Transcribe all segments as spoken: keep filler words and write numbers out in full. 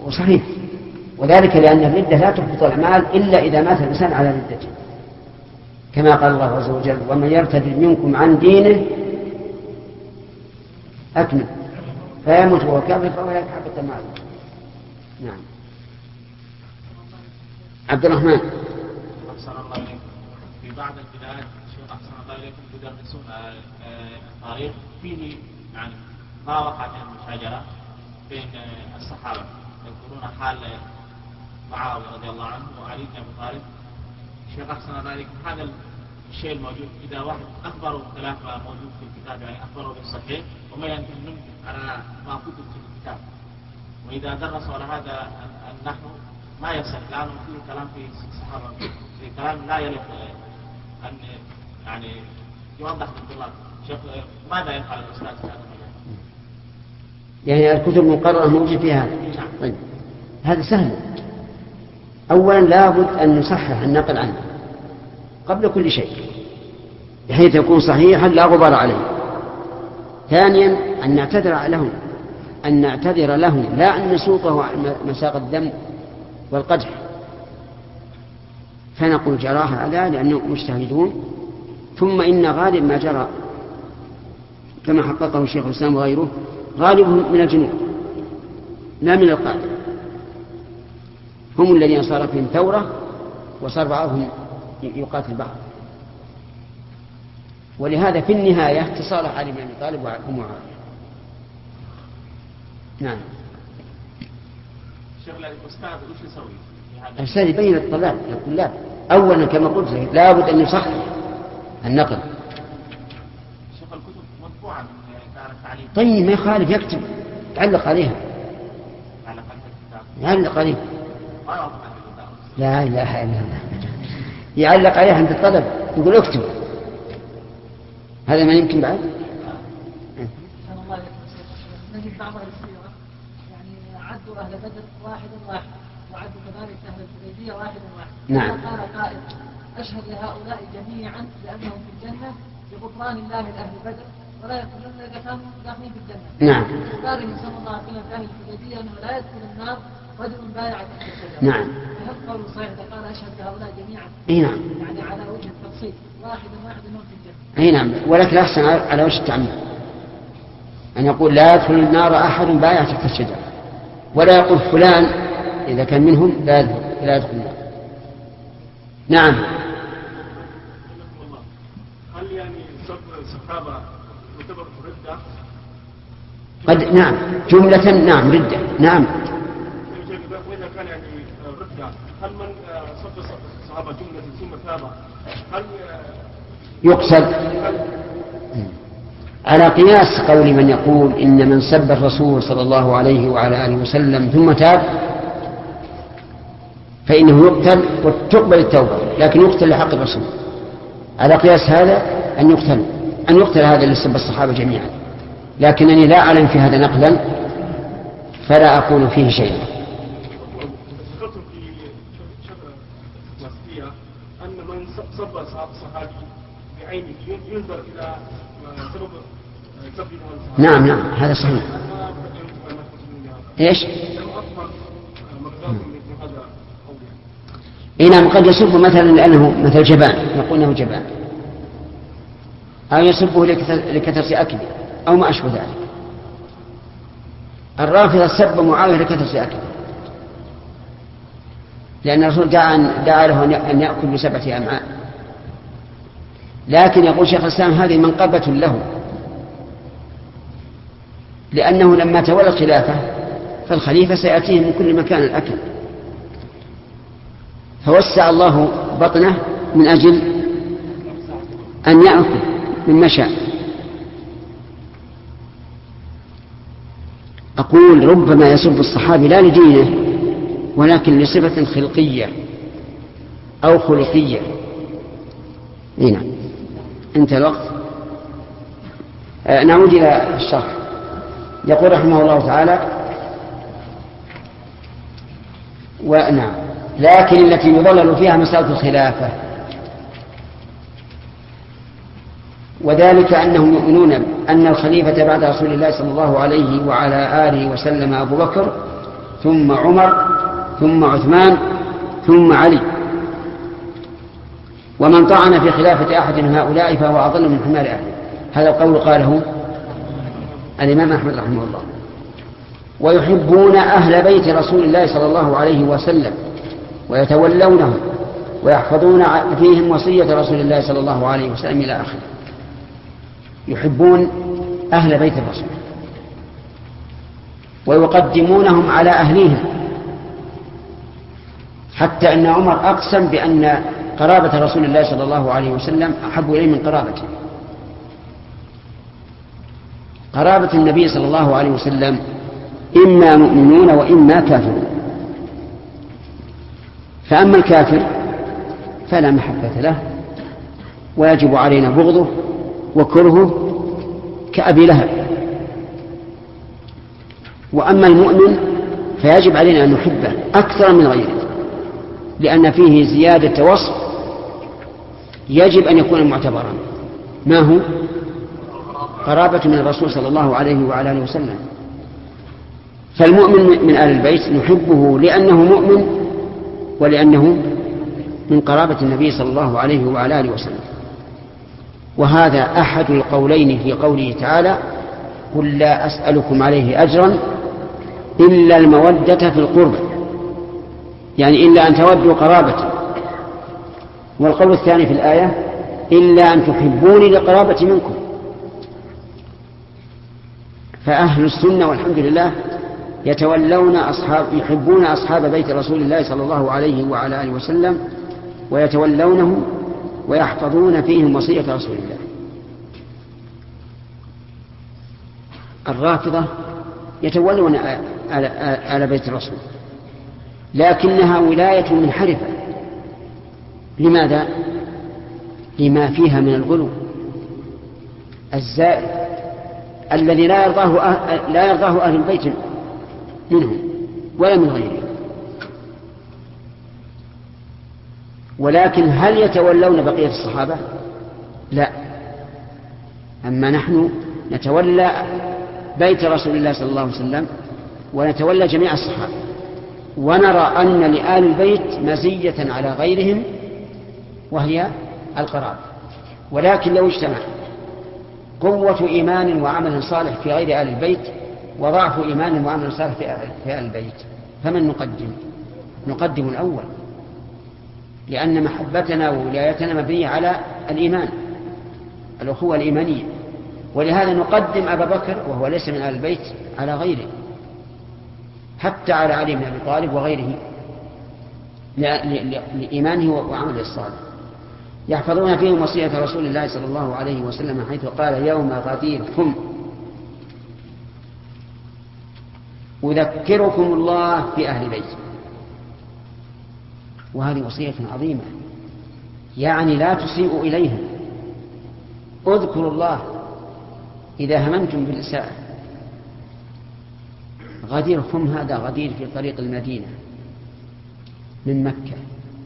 وصحيح، وذلك لأن الردة لا تحبط الأعمال إلا إذا مات الإنسان على ردته، كما قال الله عز وجل: ومن يرتد منكم عن دينه أكمل فيموت وهو كافر فأولئك حبط أعمالهم. نعم. عبد الرحمن. أحسن الله إليكم. في بعض البلاد شيخ أحسن الله إليكم يدرسون التاريخ فيه يعني ما وقع من المشاجرة بين الصحابة، يذكرون حال معاوية رضي الله عنه وعلي بن أبي طالب. شيخ أحسن الله إليكم، هذا الشيء الموجود إذا واحد أخبره خلاف ما موجود في الكتاب، يعني أخبره بالصحيح وما ينكر على ما كتب في الكتاب، وإذا درس على هذا النحو ما يصح، لأنه فيه كلام في الصحابة في كلام لا يليق أن يعني يوضح للطلاب. شيخ ماذا يفعل الأستاذ في هذا المجال؟ يعني الكتب المقررة موجود فيها. طيب هذا سهل. أولا لابد أن نصحح النقل عنه قبل كل شيء بحيث يكون صحيحا لا غبار عليه. ثانيا أن نعتذر لهم أن نعتذر لهم لا أن نسوقه مساق الذم والقدح، فنقول جراها على لأنهم مجتهدون. ثم إن غالب ما جرى كما حققه الشيخ الإسلام وغيره غالب من الجنود لا من القاعدة، هم الذين صار فيهم ثورة وصار بعضهم يقاتل بعض. ولهذا في النهاية تصالح علي بن أبي طالب ومعاوية. نعم. شيخ الأستاذ وش يسوي؟ الأستاذ يبين الطلاب للطلاب أولا كما قلت لابد أن يصحح النقل. شيخ الكتب مطبوعة من دار التعليم. طيب ما يخالف يكتب يعلق عليها. يعلق عليها. لا إله إلا الله. يعلق عليها عند الطلب يقول اكتب. هذا ما يمكن بعد. نجد بعض السيرة يعني عدوا أهل بدر واحد واحد وعدوا كذلك أهل الحديبية واحد واحد. نعم. قال قائل أشهد لهؤلاء جميعا لأنهم في الجنة بغفران الله لأهل بدر ولا يدخلون إذا كانوا داخلين في الجنة. نعم. قال صلى الله عليه وسلم في أهل الحديبية أنه لا يدخل النار رجل بايع تحت الشجرة. نعم. فهل قول صحيح قال أشهد لهؤلاء جميعا؟ أي نعم. يعني على وجه التفصيل واحد واحد منهم في الجنة. أي نعم، ولكن أحسن على وجه التعميم أن يقول لا يدخل النار أحد بايع تحت الشجرة، ولا يقول فلان إذا كان منهم لا يدخل النار. نعم. هل يعني سب الصحابة يعتبر ردة؟ قد نعم جملة نعم ردة نعم. وإذا كان يعني ردة هل من سب الصحابة جملة ثم تاب هل يقصد على قياس قول من يقول إن من سب الرسول صلى الله عليه وعلى آله وسلم ثم تاب فإنه يقتل وتقبل التوبة، لكن يقتل لحق الرسول. على قياس هذا أن يقتل أن يقتل هذا اللي سب الصحابة جميعا، لكنني لا أعلم في هذا نقلا فلا أقول فيه شيئا. ذكرت في شبه أن من سب الصحابي بعينه ينظر إلى سبب سبب. نعم نعم هذا صحيح. ايش؟ اي نعم قد يسب مثلا لانه مثل جبان يقول انه جبان، او يسبه لكثرة اكله او ما اشبه ذلك. الرافضة سب معاوية لكثرة اكله، لان الرسول دعا له ان ياكل بسبعة امعاء. لكن يقول شيخ الاسلام هذه منقبة له، لأنه لما تولى الخلافة فالخليفة سيأتيه من كل مكان الأكل، فوسع الله بطنه من أجل أن يأكل مما شاء. أقول ربما يسب الصحابي لا لدينه ولكن لصفة خلقية أو خلقية. هنا انتهى الوقت. آه نعود إلى الشرح. يقول رحمه الله تعالى ونعم لكن التي يضلل فيها مسألة الخلافة، وذلك أنهم يؤمنون أن الخليفة بعد رسول الله صلى الله عليه وعلى آله وسلم أبو بكر، ثم عمر ثم عثمان ثم علي، ومن طعن في خلافة أحد من هؤلاء فهو أضل من حمار أهله. هذا القول قاله الإمام أحمد رحمه الله. ويحبون أهل بيت رسول الله صلى الله عليه وسلم ويتولونهم ويحفظون فيهم وصية رسول الله صلى الله عليه وسلم إلى آخره. يحبون أهل بيت الرسول ويقدمونهم على أهليهم، حتى أن عمر أقسم بأن قرابة رسول الله صلى الله عليه وسلم أحب إليه من قرابته. قرابة النبي صلى الله عليه وسلم إما مؤمنون وإما كافرون، فأما الكافر فلا محبة له ويجب علينا بغضه وكرهه كأبي لهب، وأما المؤمن فيجب علينا أن نحبه أكثر من غيره، لأن فيه زيادة وصف يجب أن يكون معتبرا. ما هو؟ قرابة من الرسول صلى الله عليه وعلى آله وسلم. فالمؤمن من آل البيت نحبه لأنه مؤمن ولأنه من قرابة النبي صلى الله عليه وعلى آله وسلم. وهذا أحد القولين في قوله تعالى: قل لا أسألكم عليه أجرا إلا المودة في القربى، يعني إلا أن تودوا قرابتي. والقول الثاني في الآية: إلا أن تحبوني لقرابة منكم. فأهل السنة والحمد لله يتولون أصحاب يحبون أصحاب بيت رسول الله صلى الله عليه وعلى آله وسلم ويتولونهم ويحفظون فيهم وصية رسول الله. الرافضة يتولون آل بيت الرسول لكنها ولاية منحرفة. لماذا؟ لما فيها من الغلو الزائد الذي لا يرضاه أهل لا يرضاه أهل البيت منهم ولا من غيرهم. ولكن هل يتولون بقية الصحابة؟ لا. أما نحن نتولى بيت رسول الله صلى الله عليه وسلم ونتولى جميع الصحابة، ونرى أن لآل البيت مزية على غيرهم وهي القرابة. ولكن لو اجتمع قوة إيمان وعمل صالح في غير آل البيت وضعف إيمان وعمل صالح في آل البيت، فمن نقدم؟ نقدم الأول، لأن محبتنا وولايتنا مبنية على الإيمان، الأخوة الإيمانية. ولهذا نقدم أبا بكر وهو ليس من آل البيت على غيره، حتى على علي بن أبي طالب وغيره، لإيمانه وعمله الصالح. يحفظون فيهم وصية رسول الله صلى الله عليه وسلم حيث قال: يوم غديركم أذكركم الله في أهل بيت. وهذه وصية عظيمة، يعني لا تسيئوا إليهم، اذكروا الله إذا هممتم بالإساءة. غديركم هذا غدير في طريق المدينة من مكة،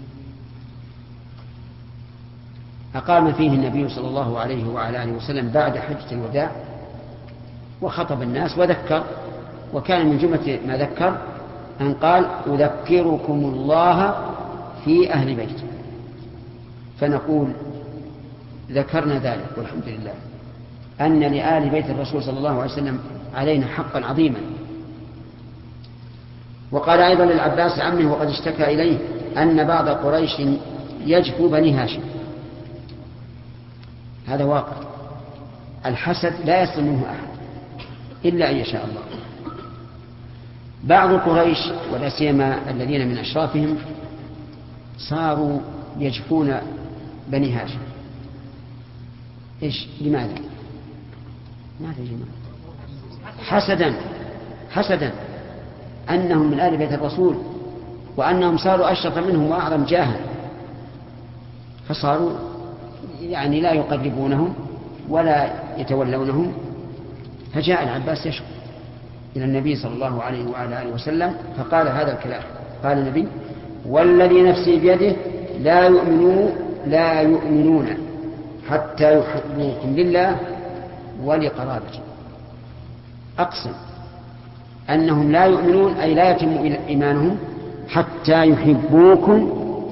أقام فيه النبي صلى الله عليه وعلى آله وسلم بعد حجة الوداع وخطب الناس وذكر، وكان من جملة ما ذكر أن قال: أذكركم الله في أهل بيت. فنقول ذكرنا ذلك والحمد لله، أن لآل بيت الرسول صلى الله عليه وسلم علينا حقا عظيما. وقال أيضا للعباس عمه وقد اشتكى إليه أن بعض قريش يجفو بني هاشم. هذا واقع، الحسد لا يصل منه أحد إلا أن يشاء الله. بعض قريش ولا سيما الذين من أشرافهم صاروا يجفون بني هاشم. إيش؟ لماذا؟ ماذا يا جماعة؟ حسدا حسدا أنهم من آل بيت الرسول وأنهم صاروا أشرف منهم وأعظم جاها، فصاروا يعني لا يقربونهم ولا يتولونهم. فجاء العباس يشكو إلى النبي صلى الله عليه وعلى آله وسلم فقال هذا الكلام. قال النبي: والذي نفسي بيده لا يؤمنون لا يؤمنون حتى يحبوكم لله ولقرابته. أقسم أنهم لا يؤمنون أي لا يتم إيمانهم حتى يحبوكم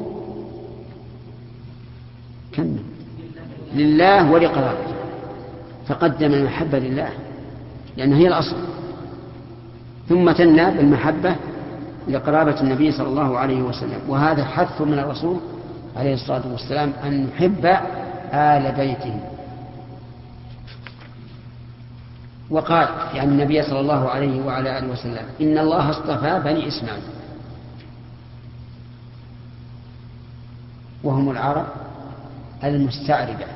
كم لله ولقرابته، فقدم المحبة لله لأنها هي الأصل، ثم تنى بالمحبة لقرابة النبي صلى الله عليه وسلم. وهذا حث من الرسول عليه الصلاة والسلام أن نحب آل بيته. وقال يعني النبي صلى الله عليه وعلى آله وسلم إن الله اصطفى بني إسماعيل وهم العرب المستعربة،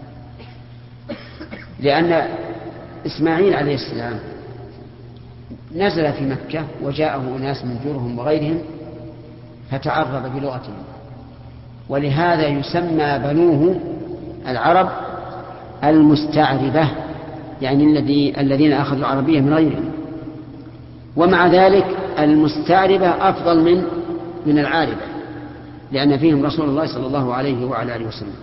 لأن إسماعيل عليه السلام نزل في مكة وجاءه أناس من جورهم وغيرهم فتعرب بلغتهم، ولهذا يسمى بنوه العرب المستعربة، يعني الذي الذين أخذوا العربية من غيرهم. ومع ذلك المستعربة أفضل من من العاربة، لأن فيهم رسول الله صلى الله عليه وعلى آله وسلم.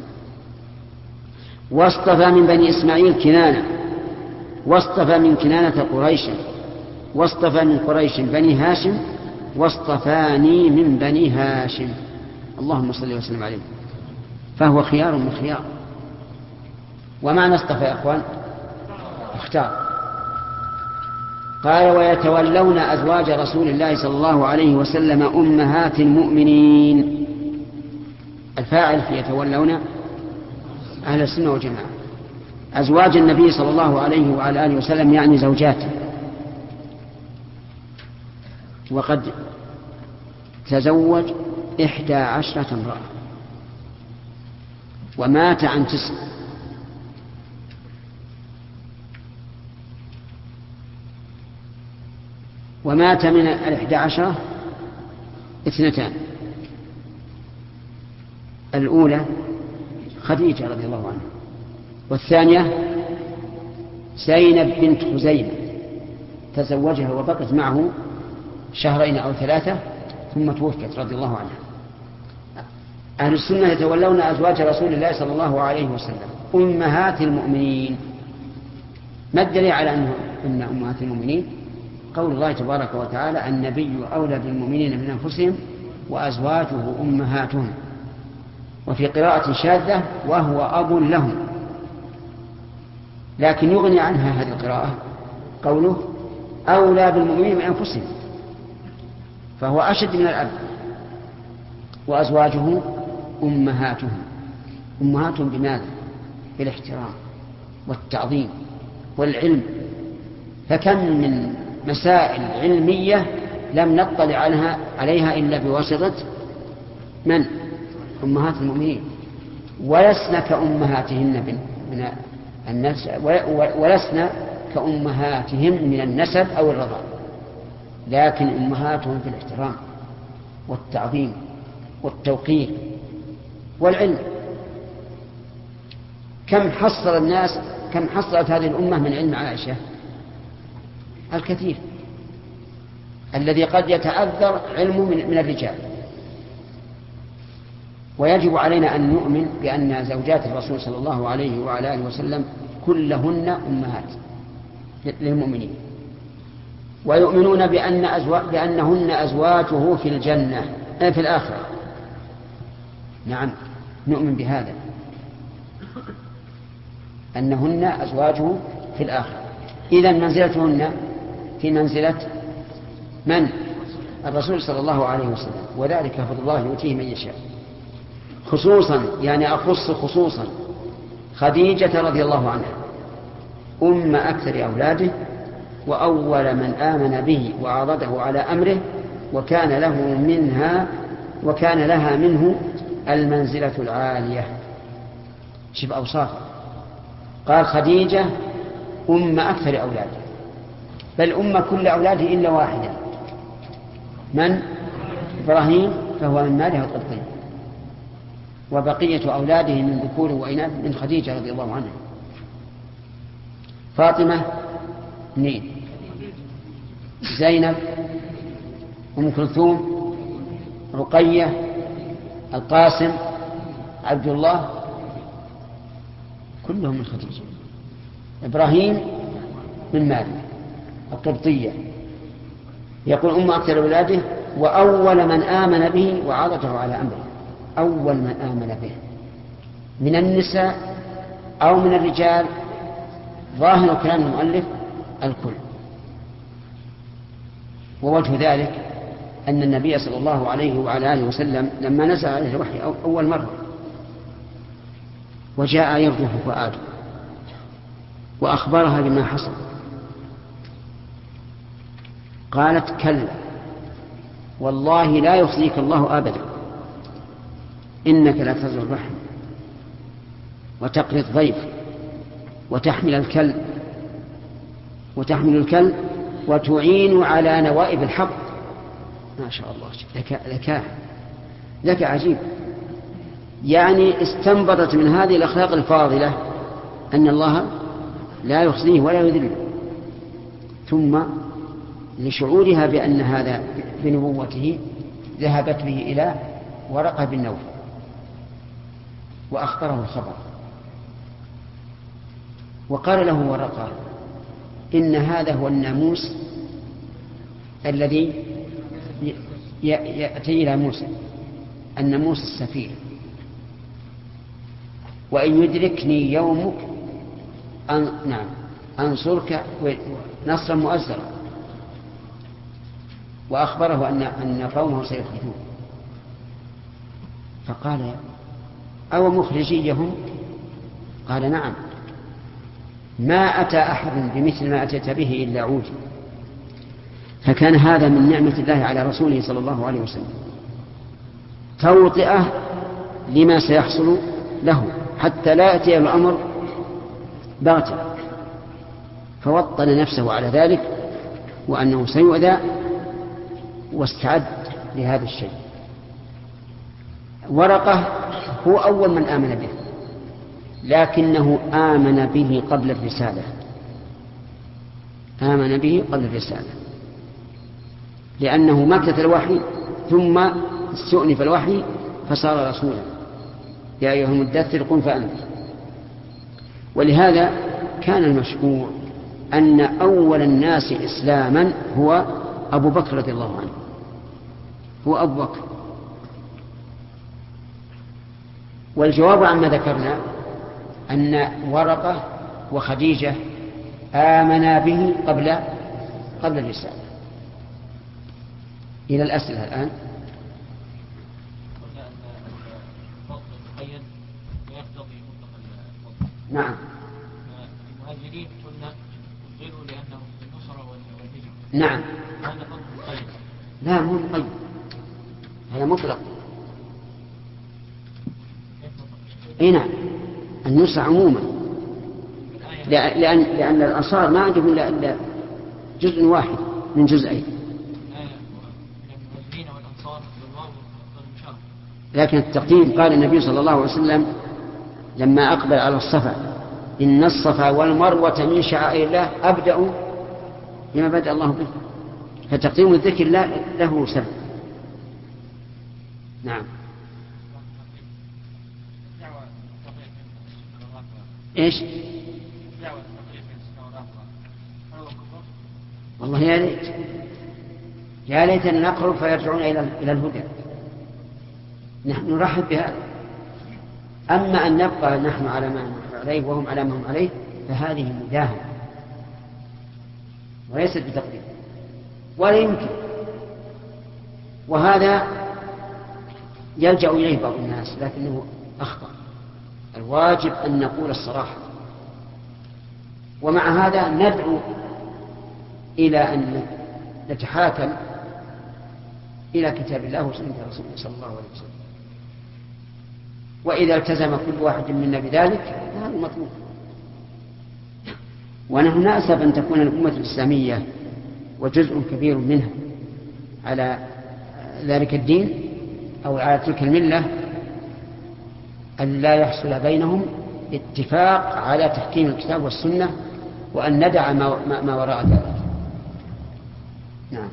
واصطفى من بني إسماعيل كنانة، واصطفى من كنانة قريشا، واصطفى من قريش بني هاشم، واصطفاني من بني هاشم. اللهم صل وسلم عليه. فهو خيار من خيار. ومعنى اصطفى يا أخوان اختار. قال ويتولون أزواج رسول الله صلى الله عليه وسلم أمهات المؤمنين. الفاعل في يتولون أهل السنة والجماعة، أزواج النبي صلى الله عليه وعلى آله وسلم يعني زوجاته، وقد تزوج إحدى عشرة امرأة ومات عن تسع، ومات من الإحدى عشرة اثنتان، الأولى خديجة رضي الله عنها، والثانية زينب بنت خزيمة تزوجها وبقت معه شهرين أو ثلاثة ثم توفت رضي الله عنها. أهل السنة يتولون أزواج رسول الله صلى الله عليه وسلم أمهات المؤمنين. ما الدليل على أن أمهات المؤمنين؟ قول الله تبارك وتعالى النبي أولى بالمؤمنين من أنفسهم وأزواجه أمهاتهم، وفي قراءة شاذة وهو أب لهم، لكن يغني عنها هذه القراءة قوله أولى بالمؤمنين من أنفسهم، فهو أشد من الأب. وأزواجه أمهاتهم. أمهاتهم بماذا؟ بالاحترام والتعظيم والعلم. فكم من مسائل علمية لم نطلع عنها عليها إلا بواسطة من؟ أمهات المؤمنين. ولسنا كأمهاتهن من النسب، ولسنا كأمهاتهم من النسب أو الرضاع، لكن أمهاتهم في الاحترام والتعظيم والتوقير والعلم. كم حصل الناس كم حصلت هذه الأمة من علم عائشة؟ الكثير، الذي قد يتعذر علمه من الرجال. ويجب علينا أن نؤمن بأن زوجات الرسول صلى الله عليه وعلى آله وسلم كلهن أمهات للمؤمنين، ويؤمنون بأن أزواج بأنهن أزواجه في الجنة في الآخرة. نعم نؤمن بهذا، أنهن أزواجه في الآخرة. إذن منزلتهن في منزلة من؟ الرسول صلى الله عليه وسلم، وذلك فضل الله يؤتيه من يشاء. خصوصا يعني أخص خصوصا خديجة رضي الله عنها أم أكثر أولاده، وأول من آمن به وعرضه على أمره، وكان له منها وكان لها منه المنزلة العالية. شوف أوصاف، قال خديجة أم أكثر أولاده، بل أم كل أولاده إلا واحدة، من؟ إبراهيم، فهو من ماله القبطي، وبقية أولاده من ذكور وإناث من خديجة رضي الله عنها. فاطمة اثنين، زينب، أم كلثوم، رقية، القاسم، عبد الله، كلهم من خديجة. إبراهيم من مالك القبطية، يقول أم أكثر أولاده وأول من آمن به وعرضه على أمره. أول من آمن به من النساء أو من الرجال، ظاهر كلام المؤلف الكل. ووجه ذلك أن النبي صلى الله عليه وعلى آله وسلم لما نزل عليه الوحي أول مرة وجاء يرجف فؤاده وأخبرها بما حصل، قالت كلا والله لا يخزيك الله أبدا، إنك لا تزر الرحم وتقري الضيف وتحمل الكلب وتحمل الكلب وتعين على نوائب الحق. ما شاء الله، ذكاء ذكاء ذكاء عجيب. يعني استنبطت من هذه الأخلاق الفاضلة أن الله لا يخزيه ولا يذله، ثم لشعورها بأن هذا بنبوته ذهبت به إلى ورقة بن نوفل وأخبره الخبر، وقال له ورقة إن هذا هو الناموس الذي يأتي إلى موسى، الناموس السفير، وإن يدركني يومك أن نعم أنصرك نصرا مؤزرا. وأخبره أن أن قومه سيخرجون، فقال أو مخرجيهم؟ قال نعم، ما أتى أحد بمثل ما أتيت به إلا عوجي. فكان هذا من نعمة الله على رسوله صلى الله عليه وسلم، توطئة لما سيحصل له حتى لا يأتي الأمر بغتة، فوطن نفسه على ذلك وأنه سيؤذى واستعد لهذا الشيء. ورقة هو أول من آمن به، لكنه آمن به قبل الرسالة، آمن به قبل الرسالة، لأنه مكث الوحي ثم استؤنف الوحي فصار رسولا. يا أيها المدثر قم فأنذر. ولهذا كان المشهور أن أول الناس إسلاما هو أبو بكر رضي الله عنه، هو أبو بكر. والجواب عما ذكرنا أن ورقة وخديجة آمنا به قبل قبل الرسالة. إلى الأسئلة الآن. نعم. المهاجرين قلنا أجروا لأنهم في النصرة والهجرة. نعم. هذا فضل مقيد. لا مو مقيد، هذا مطلق. اي نعم، النصرة عموما، لأن لأن الأنصار ما عندهم إلا جزء واحد من جزئين. لكن التقديم قال النبي صلى الله عليه وسلم لما أقبل على الصفا إن الصفا والمروة من شعائر الله أبدأ بما بدأ الله به، فتقديم الذكر له سبب. نعم. إيش؟ والله يا ليت يا ليتنا نقرب فيرجعون إلى إلى الهدى. نحن نرحب بهذا. أما أن نبقى نحن على ما نحن عليه وهم على ما هم عليه فهذه مداهنة وليست بتقدير ولا يمكن. وهذا يلجأ إليه بعض الناس لكنه أخطأ. الواجب أن نقول الصراحة، ومع هذا ندعو إلى أن نتحاكم إلى كتاب الله وسنة رسوله صلى الله عليه وسلم. وإذا التزم كل واحد منا بذلك فهذا مطلوب. ونحن نأسف أن تكون الأمة الإسلامية وجزء كبير منها على ذلك الدين أو على تلك الملة أن لا يحصل بينهم اتفاق على تحكيم الكتاب والسنة، وأن ندع ما, ما وراء ذلك. نعم.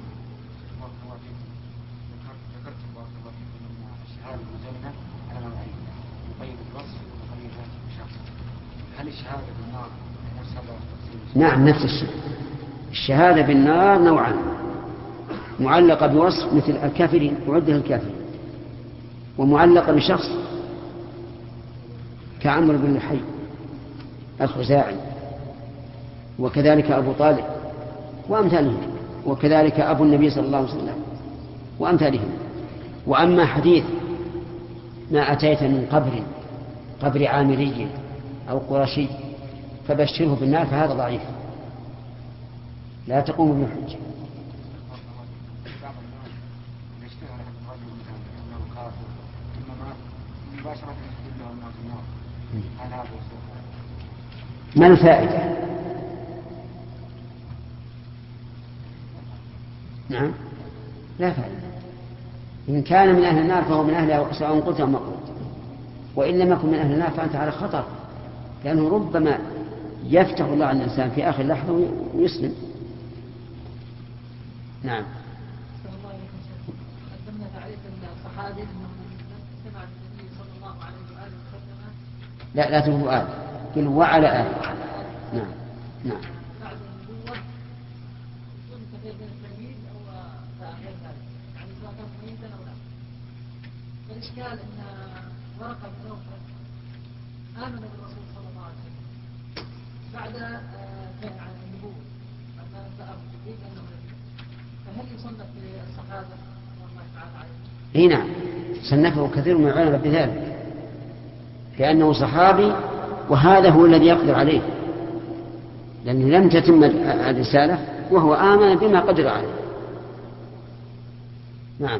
نعم نفس الشيء. الشهادة بالنار نوعان، معلقة بوصف مثل الكافرين وعد الكافرين، ومعلقة بشخص كعمرو بن لحي الخزاعي، وكذلك أبو طالب وأمثالهم، وكذلك أبو النبي صلى الله عليه وسلم وأمثالهم. وأما حديث ما أتيت من قبر قبر عامري أو قرشي فبشره بالنار فهذا ضعيف لا تقوم بالحجة. ما الفائدة؟ نعم لا فائدة. إن كان من أهل النار فهو من أهلها سواء قلت أو ما قلت، وإن لم يكن من أهل النار فأنت على خطر، لأنه ربما يفتح الله على الإنسان في آخر لحظة ويسلم. نعم. قدمنا تعريف الصحابي أنه سمع النبي صلى الله عليه وآله وسلم. لا لا تقول آل، قل وعلى آل. نعم نعم. بعد النبوة يكون كثير من التمييز أو غير ذلك، يعني سواء كان مميزا أو لا. والإشكال أن ورقة بن نوفل آمن بالرسول صلى الله عليه وسلم بعد كان عن النبوة أما سأل جبريل أنه نبي، فهل يصنف للصحابة الله تعالى عليه؟ اي نعم صنفه كثير من العلماء بذلك، لأنه صحابي وهذا هو الذي يقدر عليه، لأنه لم تتم الرسالة وهو آمن بما قدر عليه. نعم.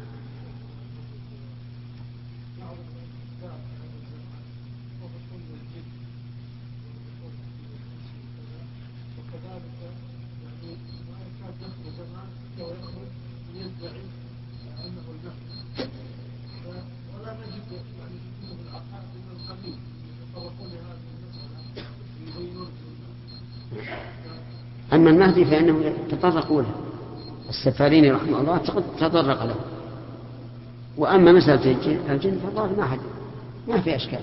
أما المهدي فإنه تطرقوا له، السفارين رحمه الله تطرق له. وأما مسألة الجن فالله ما حد ما في أشكال.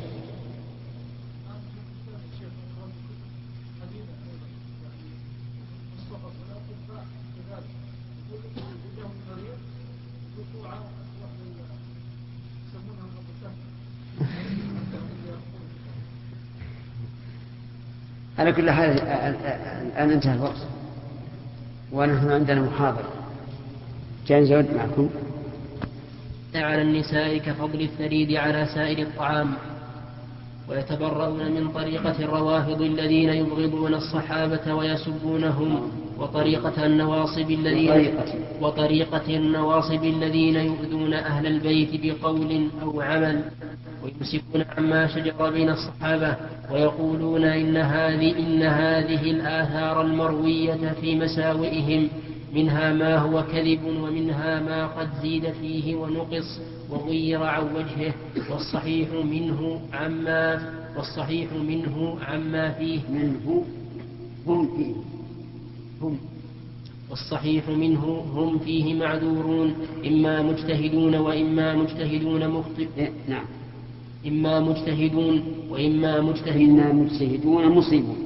على كل حال الآن انتهى الوقت ونحن عندنا محاضرة. جاء زود معكم. على النساء كفضل الثريد على سائر الطعام، ويتبرؤون من طريقة الروافض الذين يبغضون الصحابة ويسبونهم، وطريقة النواصب الذين وطريقة النواصب الذين يؤذون أهل البيت بقول أو عمل، ويمسكون عما شجر بين الصحابة، ويقولون إن هذه إن هذه الآثار المروية في مساوئهم منها ما هو كذب ومنها ما قد زيد فيه ونقص وغير عن وجهه، والصحيح منه عما والصحيح منه عما فيه منه هم فيه هم والصحيح منه هم فيه معذورون، إما مجتهدون وإما مجتهدون مخطئ نعم إما مجتهدون وإما مجتهدون إما مجتهدون مصيبون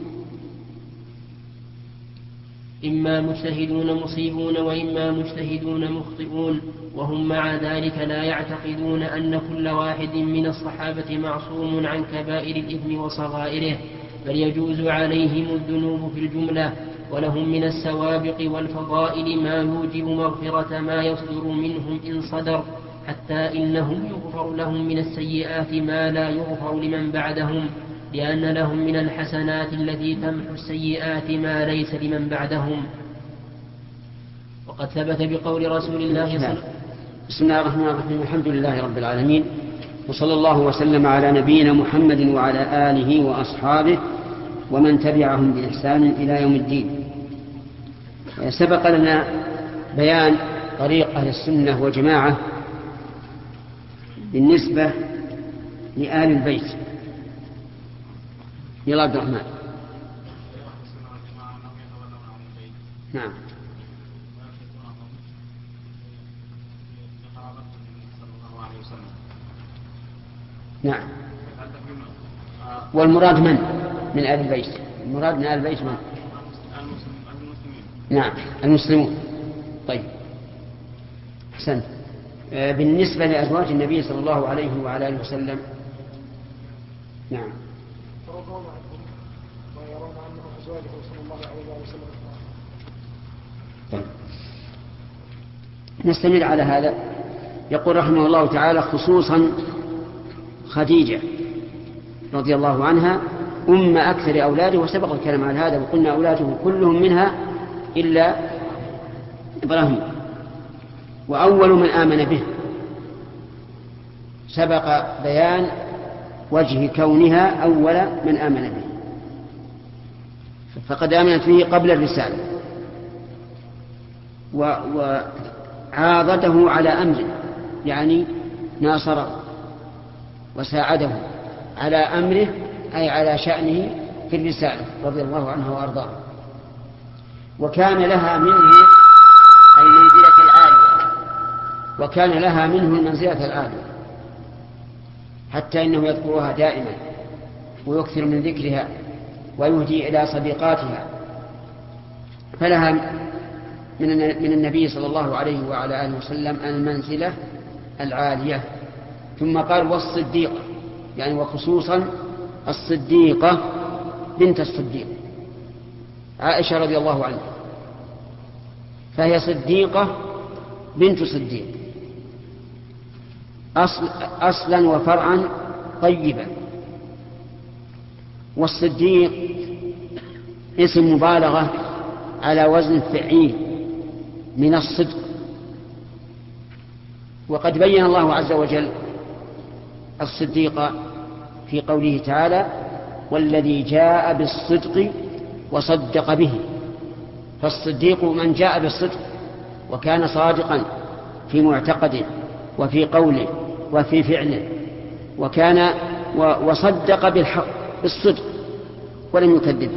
إما مجتهدون مصيبون وإما مجتهدون مخطئون، وهم مع ذلك لا يعتقدون أن كل واحد من الصحابة معصوم عن كبائر الإثم وصغائره، بل يجوز عليهم الذنوب في الجملة، ولهم من السوابق والفضائل ما يوجب مغفرة ما يصدر منهم إن صدر، حتى إنهم يغفر لهم من السيئات ما لا يغفر لمن بعدهم، لأن لهم من الحسنات التي تمحو السيئات ما ليس لمن بعدهم. وقد ثبت بقول رسول الله صلى الله عليه وسلم. بسم الله الرحمن الرحيم. الحمد لله رب العالمين، وصلى الله وسلم على نبينا محمد وعلى آله وأصحابه ومن تبعهم بإحسان إلى يوم الدين. سبق لنا بيان طريق أهل السنة والجماعة بالنسبة لآل البيت. يلا عبد الرحمن. نعم. نعم. والمراد من من آل البيت؟ المراد من آل البيت من؟ نعم المسلمون. طيب أحسنت. بالنسبة لأزواج النبي صلى الله عليه وعلى آله وسلم، نعم، ترضون عنهم ويرون أنهم أزواجه صلى الله عليه وسلم. طيب. نستمر على هذا. يقول رحمه الله تعالى: خصوصا خديجة رضي الله عنها أم أكثر أولاده، وسبق الكلام عن هذا وقلنا أولاده كلهم منها إلا إبراهيم، وأول من آمن به. سبق بيان وجه كونها أول من آمن به، فقد آمنت به قبل الرسالة، وعاضده على أمره، يعني ناصره وساعده على أمره، أي على شأنه في الرسالة، رضي الله عنه وأرضاه. وكان لها منه المنزلة العالية، وكان لها منه المنزلة العالية، حتى إنه يذكرها دائما ويكثر من ذكرها ويهدي إلى صديقاتها، فلها من النبي صلى الله عليه وعلى آله وسلم المنزلة العالية. ثم قال: والصديقة، يعني وخصوصا الصديقة بنت الصديق عائشة رضي الله عنها، فهي صديقة بنت صديق، أصل أصلا وفرعا طيبا. والصديق اسم مبالغة على وزن فعيل من الصدق. وقد بين الله عز وجل الصديق في قوله تعالى: والذي جاء بالصدق وصدق به. فالصديق من جاء بالصدق وكان صادقا في معتقده وفي قوله وفي فعله، وكان وصدق بالحق بالصدق ولم يكذبه.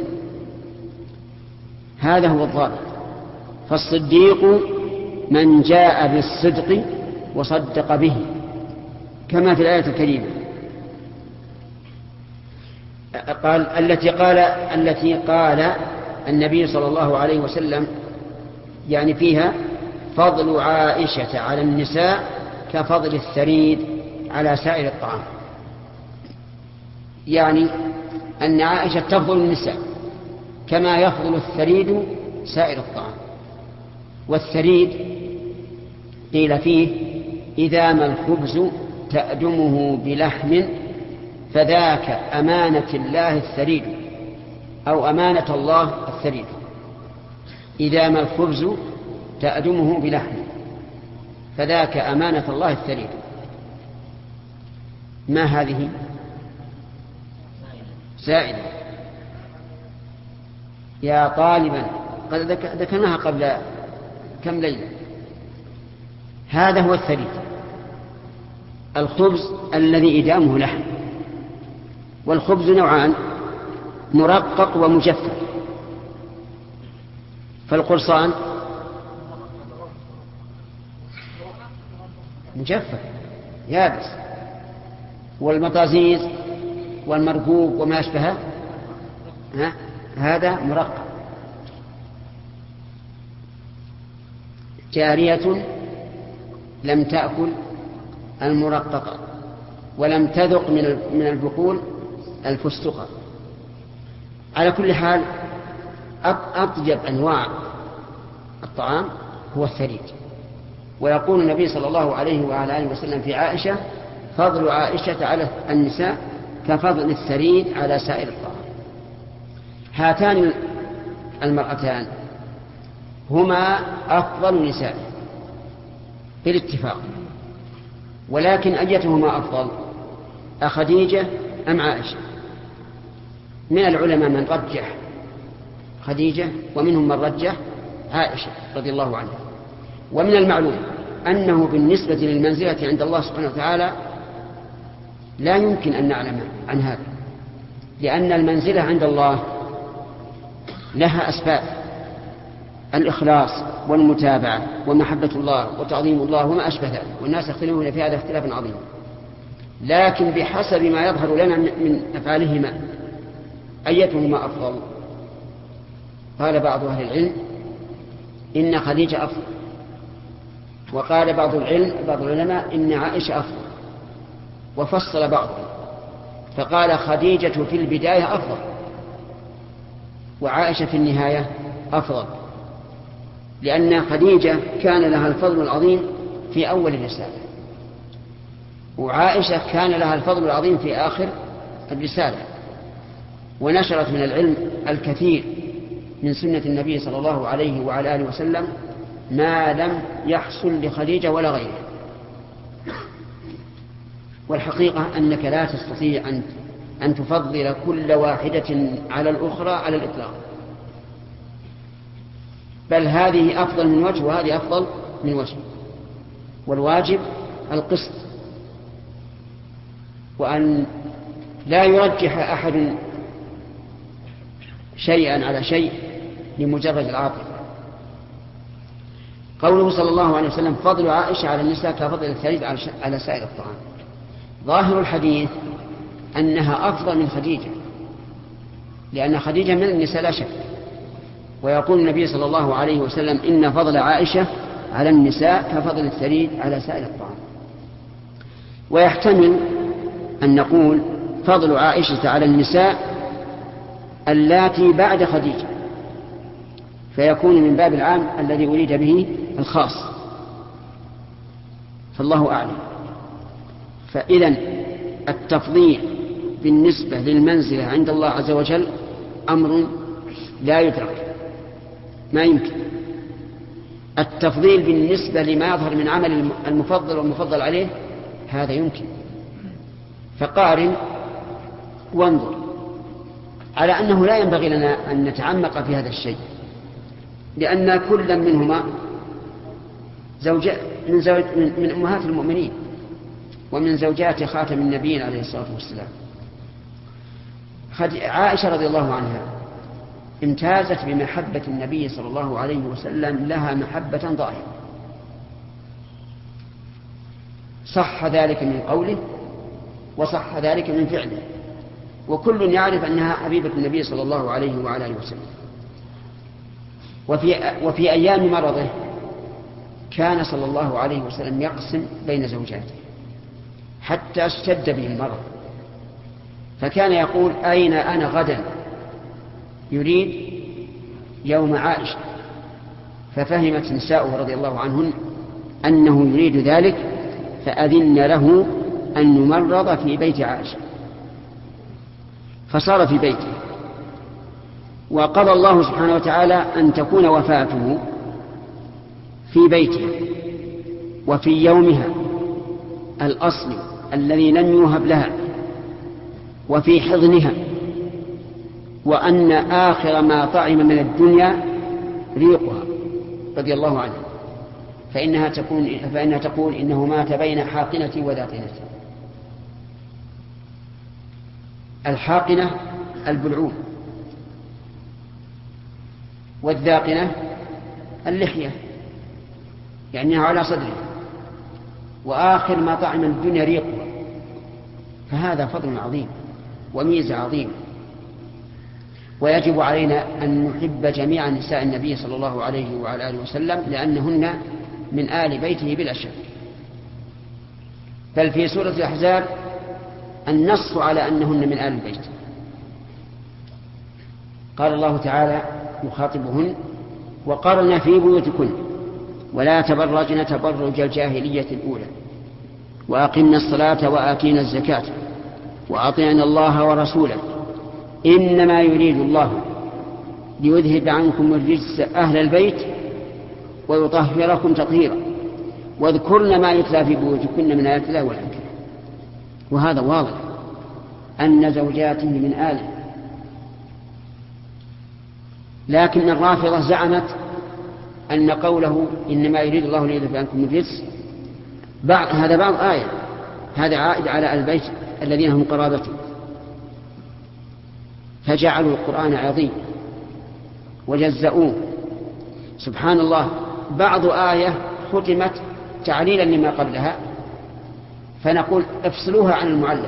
هذا هو الضابط. فالصديق من جاء بالصدق وصدق به، كما في الآية الكريمة قال التي قال التي قال النبي صلى الله عليه وسلم، يعني فيها: فضل عائشة على النساء كفضل الثريد على سائر الطعام. يعني أن عائشة تفضل النساء كما يفضل الثريد سائر الطعام. والثريد قيل فيه: إذا ما الخبز تأدمه بلحم فذاك أمانة الله الثريد، أو أمانة الله الثريد. إذا ما الخبز تأدمه بلحم فذاك أمانة الله الثريد. ما هذه؟ زائدة يا طالبا، قد ذكرناها قبل كم ليلة. هذا هو الثريد، الخبز الذي إدامه لحم. والخبز نوعان: مرقق ومجفف. فالقرصان مجفف يابس، والمطازيز والمرقوق وما أشبهه هذا مرقق. جارية لم تأكل المرققة ولم تذق من البقول الفستقة. على كل حال أطيب أنواع الطعام هو الثريد. ويقول النبي صلى الله عليه وعلى آله وسلم في عائشة: فضل عائشة على النساء كفضل الثريد على سائر الطعام. هاتان المرأتان هما أفضل نساء بالاتفاق، ولكن أيتهما أفضل، أخديجة أم عائشة؟ من العلماء من رجح خديجة، ومنهم من رجح عائشة رضي الله عنها. ومن المعلوم أنه بالنسبة للمنزلة عند الله سبحانه وتعالى لا يمكن أن نعلم عن هذا، لأن المنزلة عند الله لها أسباب: الإخلاص والمتابعة ومحبة الله وتعظيم الله وما أشبه ذلك، والناس يختلفون في هذا اختلافا عظيما. لكن بحسب ما يظهر لنا من أفعالهما أيتهما أفضل؟ قال بعض أهل العلم: إن خديجة أفضل، وقال بعض العلم بعض العلماء إن عائشة أفضل، وفصل بعضهم فقال خديجة في البداية أفضل وعائشة في النهاية أفضل، لأن خديجة كان لها الفضل العظيم في أول الرسالة، وعائشة كان لها الفضل العظيم في آخر الرسالة، ونشرت من العلم الكثير من سنة النبي صلى الله عليه وعلى آله وسلم ما لم يحصل لخديجة ولا غيرها. والحقيقة أنك لا تستطيع أن أن تفضل كل واحدة على الأخرى على الإطلاق، بل هذه أفضل من وجه وهذه أفضل من وجه، والواجب القسط، وأن لا يرجح أحد شيئا على شيء لمجرد العاطفة. قوله صلى الله عليه وسلم فضل عائشة على النساء كفضل الثريد على سائر الطعام، ظاهر الحديث أنها أفضل من خديجة، لأن خديجة من النساء لا شك، ويقول النبي صلى الله عليه وسلم إن فضل عائشة على النساء كفضل الثريد على سائر الطعام. ويحتمل أن نقول فضل عائشة على النساء اللاتي بعد خديجة، فيكون من باب العام الذي أريد به الخاص، فالله أعلم. فإذن التفضيل بالنسبة للمنزلة عند الله عز وجل أمر لا يدرك، ما يمكن. التفضيل بالنسبة لما يظهر من عمل المفضل والمفضل عليه هذا يمكن. فقارن وانظر، على أنه لا ينبغي لنا أن نتعمق في هذا الشيء، لأن كل منهما زوجة من, زوج من أمهات المؤمنين ومن زوجات خاتم النبيين عليه الصلاة والسلام. عائشة رضي الله عنها امتازت بمحبة النبي صلى الله عليه وسلم لها محبة ظاهرة، صح ذلك من قوله وصح ذلك من فعله، وكل يعرف أنها حبيبة النبي صلى الله عليه وعلى آله وسلم. وفي, وفي أيام مرضه كان صلى الله عليه وسلم يقسم بين زوجاته حتى اشتد به المرض، فكان يقول أين أنا غدا، يريد يوم عائشة، ففهمت نساؤه رضي الله عنهن أنه يريد ذلك، فأذن له أن يمرض في بيت عائشة، فصار في بيته. وقضى الله سبحانه وتعالى أن تكون وفاته في بيته وفي يومها الأصل الذي لم يوهب لها وفي حضنها، وأن آخر ما طعم من الدنيا ريقها رضي الله عنه، فإنها تكون فإنها تقول إنه مات بين حاقنتي وذاقنتي. الحاقنة البلعوم، والذاقنة اللحية، يعني على صدره، وآخر ما طعم من الدنيا ريقها. فهذا فضل عظيم وميزة عظيمة، ويجب علينا أن نحب جميع نساء النبي صلى الله عليه وعلى آله وسلم، لأنهن من آل بيته بلا شك. بل في سورة الأحزاب النص على أنهن من آل البيت. قال الله تعالى يخاطبهن وقرن في بيوتكن ولا تبرجن تبرج الجاهلية الأولى وأقمنا الصلاة وآتينا الزكاة وأطعنا الله ورسوله إنما يريد الله ليذهب عنكم الرجس أهل البيت ويطهركم تطهيرا واذكرن ما يتلى في بيوتكن من آيات الله والحكمة. وهذا واضح أن زوجاته من آله، لكن الرافضة زعمت أن قوله إنما يريد الله ليذهب عنكم الرجس بعض هذا بعض آية، هذا عائد على البيت الذين هم قرابته، فجعلوا القرآن عظيم وجزؤوه. سبحان الله، بعض آية ختمت تعليلا لما قبلها، فنقول افصلوها عن المعلم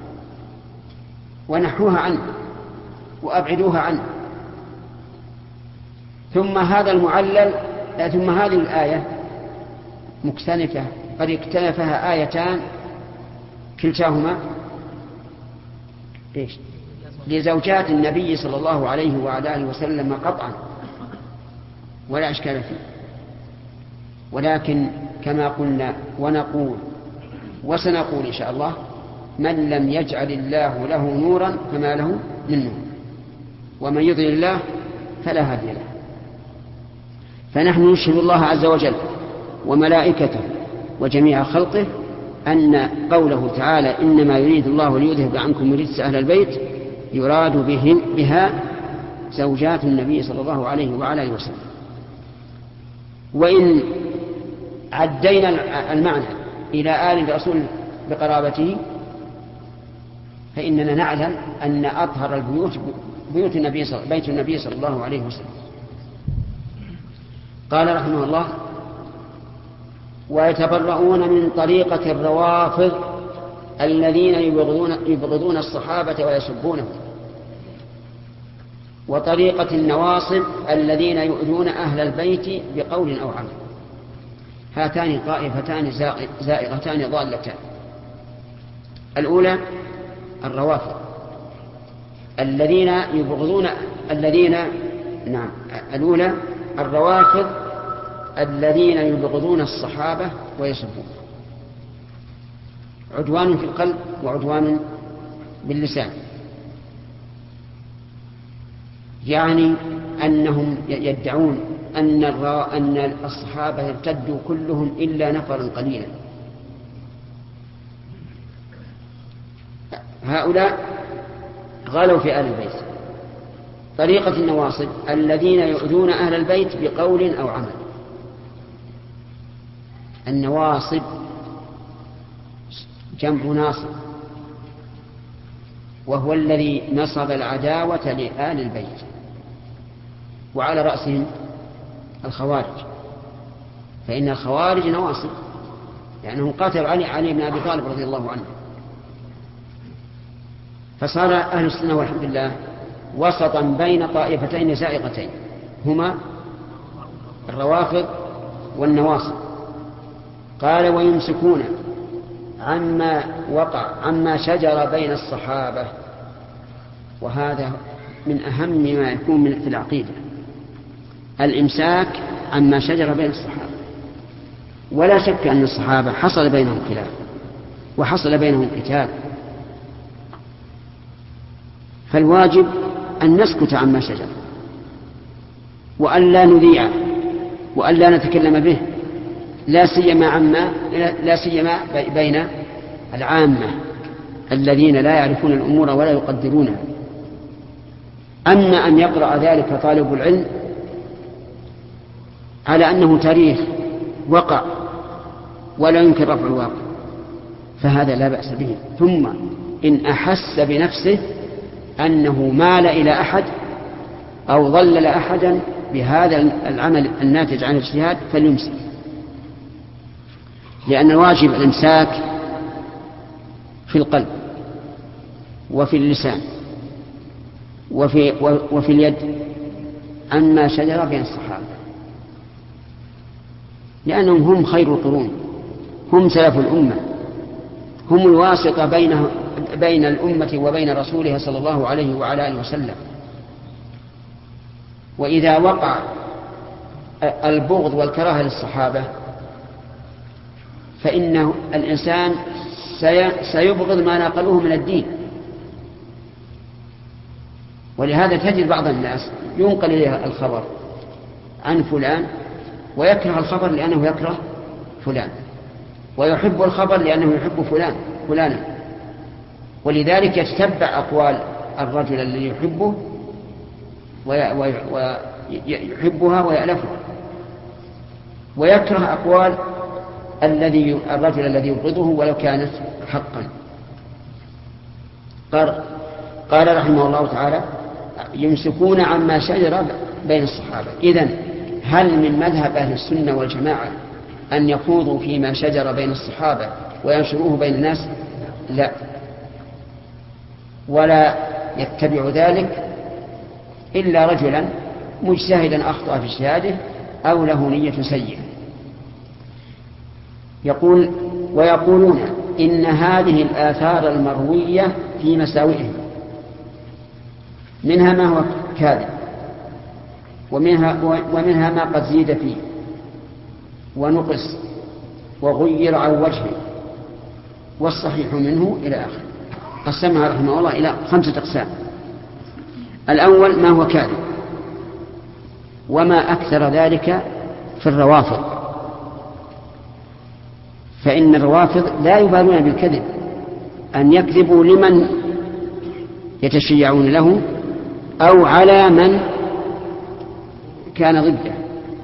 ونحوها عنه وأبعدوها عنه، ثم هذا المعلل ثم هذه الآية مكتنفة قد اكتنفها آيتان كلتاهما إيش؟ لزوجات النبي صلى الله عليه وعلى آله وسلم قطعا ولا إشكال فيه، ولكن كما قلنا ونقول وسنقول إن شاء الله: من لم يجعل الله له نورا فما له من نور، ومن يضلل الله فلا هادي له. فنحن نشهد الله عز وجل وملائكته وجميع خلقه أن قوله تعالى: إنما يريد الله ليذهب عنكم رجس أهل البيت، يراد بهم بها زوجات النبي صلى الله عليه وعلى آله وسلم. وإن عدينا المعنى إلى آل الرسول بقرابته فإننا نعلم أن أطهر البيوت بيوت النبي صلى بيت النبي صلى الله عليه وسلم. قال رحمه الله: ويتبرؤون من طريقة الروافض الذين يبغضون, يبغضون الصحابة ويسبونهم، وطريقة النواصب الذين يؤذون أهل البيت بقول أو عمل. هاتان طائفتان زائغتان ضالتان. الأولى الروافض الذين يبغضون الذين نعم الأولى الروافض الذين يبغضون الصحابة ويسبون، عدوان في القلب وعدوان باللسان، يعني أنهم يدعون أن أن الصحابة ارتدوا كلهم إلا نفرا قليلا. هؤلاء غالوا في أهل البيت. طريقة النواصب الذين يؤذون أهل البيت بقول أو عمل. النواصب جمع ناصب، وهو الذي نصب العداوة لآل البيت، وعلى رأسهم الخوارج، فإن الخوارج نواصب لأنهم قاتلوا علي علي بن أبي طالب رضي الله عنه. فصار أهل السنة والحمد لله وسطا بين طائفتين زائغتين هما الروافض والنواصب. قال: ويمسكون عما وقع عما شجر بين الصحابة، وهذا من أهم ما يكون من في العقيدة، الإمساك عما شجر بين الصحابة. ولا شك أن الصحابة حصل بينهم خلاف وحصل بينهم قتال، فالواجب أن نسكت عما شجر وأن لا نذيع وأن لا نتكلم به، لا سيما عما لا سيما بين العامة الذين لا يعرفون الأمور ولا يقدرونها. أما أن يقرأ ذلك طالب العلم على أنه تاريخ وقع ولا يمكن رفع الواقع فهذا لا بأس به. ثم إن أحس بنفسه أنه مال إلى أحد أو ضلل أحدا بهذا العمل الناتج عن الاجتهاد فليمسك، لأن الواجب الإمساك في القلب وفي اللسان وفي, وفي اليد عما شجر بين الصحابة، لأنهم هم خير القرون، هم سلف الأمة، هم الواسطة بين بين الأمة وبين رسولها صلى الله عليه وعلى آله وسلم. وإذا وقع البغض والكراهة للصحابة فإن الإنسان سيبغض ما نقلوه من الدين. ولهذا تجد بعض الناس ينقل إليه الخبر عن فلان ويكره الخبر لأنه يكره فلان، ويحب الخبر لأنه يحب فلان فلانا، ولذلك يتتبع أقوال الرجل الذي يحبه ويحبها ويألفها، ويكره أقوال الذي الرجل الذي يبغضه ولو كانت حقا. قال, قال رحمه الله تعالى: يمسكون عما شجر بين الصحابة. إذن هل من مذهب أهل السنة والجماعة أن يخوضوا فيما شجر بين الصحابة وينشروه بين الناس؟ لا، ولا يتبع ذلك إلا رجلا مجتهدا أخطأ في اجتهاده أو له نية سيئة. يقول ويقولون إن هذه الآثار المروية في مساوئهم منها ما هو كاذب ومنها, ومنها ما قد زيد فيه ونقص وغير عن وجهه والصحيح منه إلى آخر. قسمها رحمه الله إلى خمسة أقسام. الأول ما هو كاذب، وما أكثر ذلك في الروافض، فإن الروافض لا يبالون بالكذب، أن يكذبوا لمن يتشيعون له أو على من كان ضده،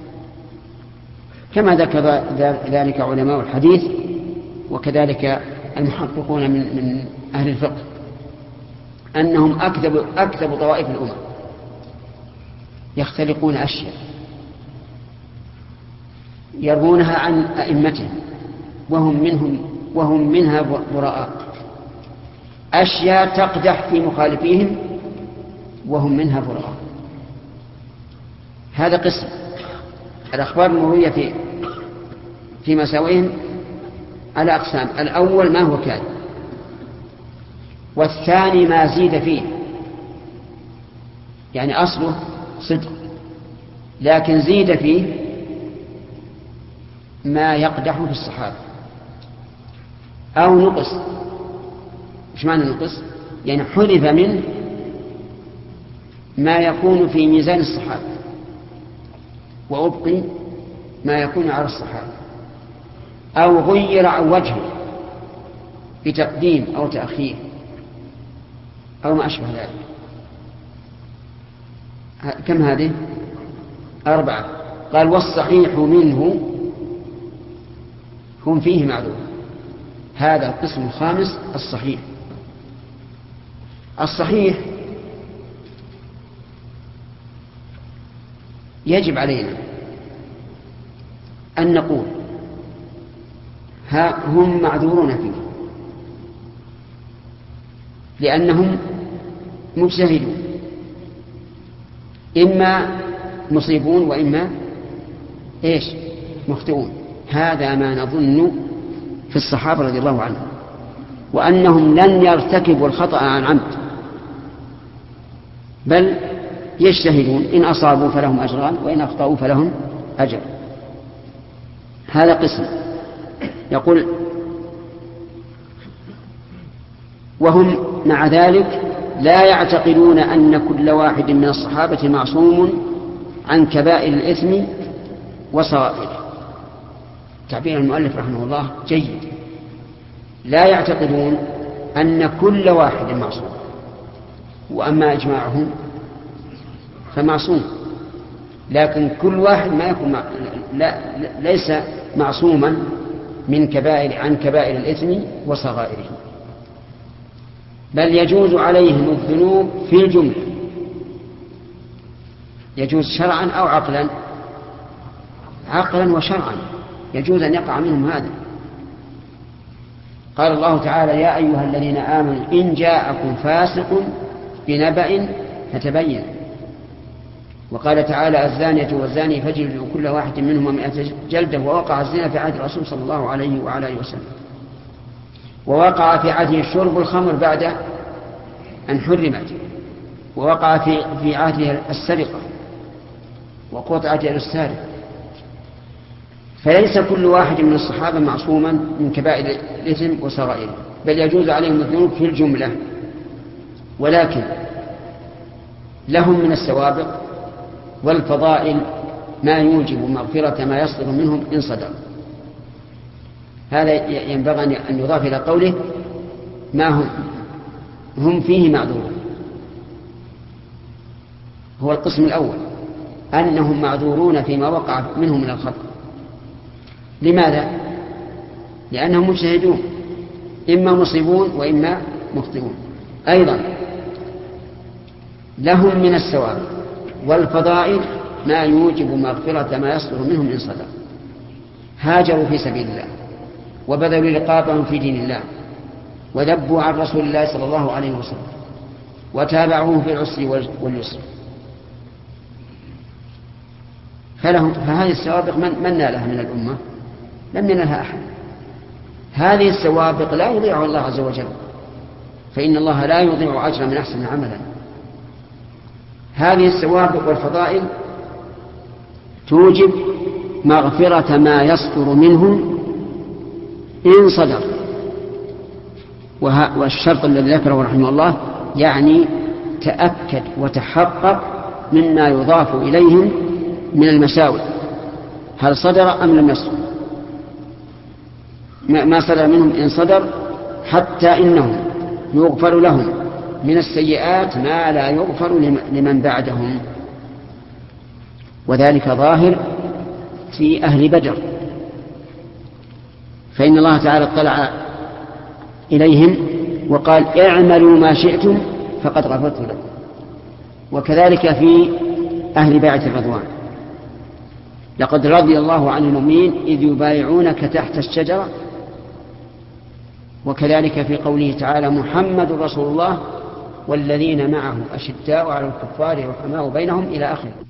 كما ذكر ذلك علماء الحديث وكذلك المحققون من من أهل الفقه، أنهم أكذب أكذب طوائف الأمم، يختلقون أشياء يروونها عن أئمتهم وهم منهم وهم منها براء، أشياء تقدح في مخالفيهم وهم منها براء. هذا قسم. الأخبار المروية في في مساوئهم على أقسام. الأول ما هو كاذب، والثاني ما زيد فيه، يعني أصله صدق لكن زيد فيه ما يقدح في الصحابة، أو نقص. إيش معنى نقص؟ يعني حذف منه ما يكون في ميزان الصحابة وأبقي ما يكون على الصحابة، أو غير عن وجهه بتقديم أو تأخير أو ما أشبه ذلك. كم هذه؟ أربعة. قال والصحيح منه هم فيه معذور. هذا القسم الخامس الصحيح. الصحيح يجب علينا أن نقول ها هم معذورون فيه لأنهم مجتهدون، إما مصيبون وإما إيش مخطئون. هذا ما نظن في الصحابة رضي الله عنهم، وأنهم لن يرتكبوا الخطأ عن عمد، بل يجتهدون، إن أصابوا فلهم أجران وإن أخطأوا فلهم أجر. هذا قسم. يقول وهم مع ذلك لا يعتقدون أن كل واحد من الصحابة معصوم عن كبائر الإثم وصغائره. تعبير المؤلف رحمه الله جيد. لا يعتقدون أن كل واحد معصوم، وأما إجماعهم فمعصوم، لكن كل واحد ما يكون مع... لا... ليس معصوما من كبائر عن كبائر الإثم وصغائره، بل يجوز عليهم الذنوب في الجملة، يجوز شرعا أو عقلا، عقلا وشرعا يجوز أن يقع منهم هذا. قال الله تعالى يا أيها الذين آمنوا إن جاءكم فاسق بنبأ فتبين. وقال تعالى الزانية والزاني فاجلدوا كل واحد منهما مئة جلدة. ووقع الزنا في عهد الرسول صلى الله عليه وعلى آله وسلم، ووقع في عهده شرب الخمر بعد أن حرمت، ووقع في في عهده السرقة وقطعت يد السارق. فليس كل واحد من الصحابة معصوما من كبائر الإثم وصغائره، بل يجوز عليهم الذنوب في الجملة، ولكن لهم من السوابق والفضائل ما يوجب مغفرة ما يصدر منهم إن صدر. هذا ينبغي أن يضاف إلى قوله ما هم هم فيه معذورون. هو القسم الأول أنهم معذورون فيما وقع منهم من الخطأ. لماذا؟ لأنهم مجتهدون، إما مصيبون وإما مخطئون. أيضا لهم من السوابق والفضائل ما يوجب مغفرة ما يصدر منهم إن صدر. هاجروا في سبيل الله وبذلوا رقابهم في دين الله وذبوا عن رسول الله صلى الله عليه وسلم وتابعوه في العسر واليسر، فلهم فهذه السوابق من, من نالها من الأمة؟ لم ينالها أحد. هذه السوابق لا يضيعها الله عز وجل، فإن الله لا يضيع أجر من أحسن عملا. هذه السوابق والفضائل توجب مغفرة ما يصدر منهم إن صدر. والشرط الذي ذكره رحمه الله يعني تأكد وتحقق مما يضاف إليهم من المساوئ، هل صدر أم لم يصدر. ما صدر منهم إن صدر، حتى إنهم يغفر لهم من السيئات ما لا يغفر لمن بعدهم، وذلك ظاهر في أهل بدر، فإن الله تعالى اطلع إليهم وقال اعملوا ما شئتم فقد غفرت لكم. وكذلك في أهل بيعة الرضوان، لقد رضي الله عن المؤمنين إذ يبايعونك تحت الشجرة. وكذلك في قوله تعالى محمد رسول الله والذين معه أشداء على الكفار رحماء بينهم إلى آخره.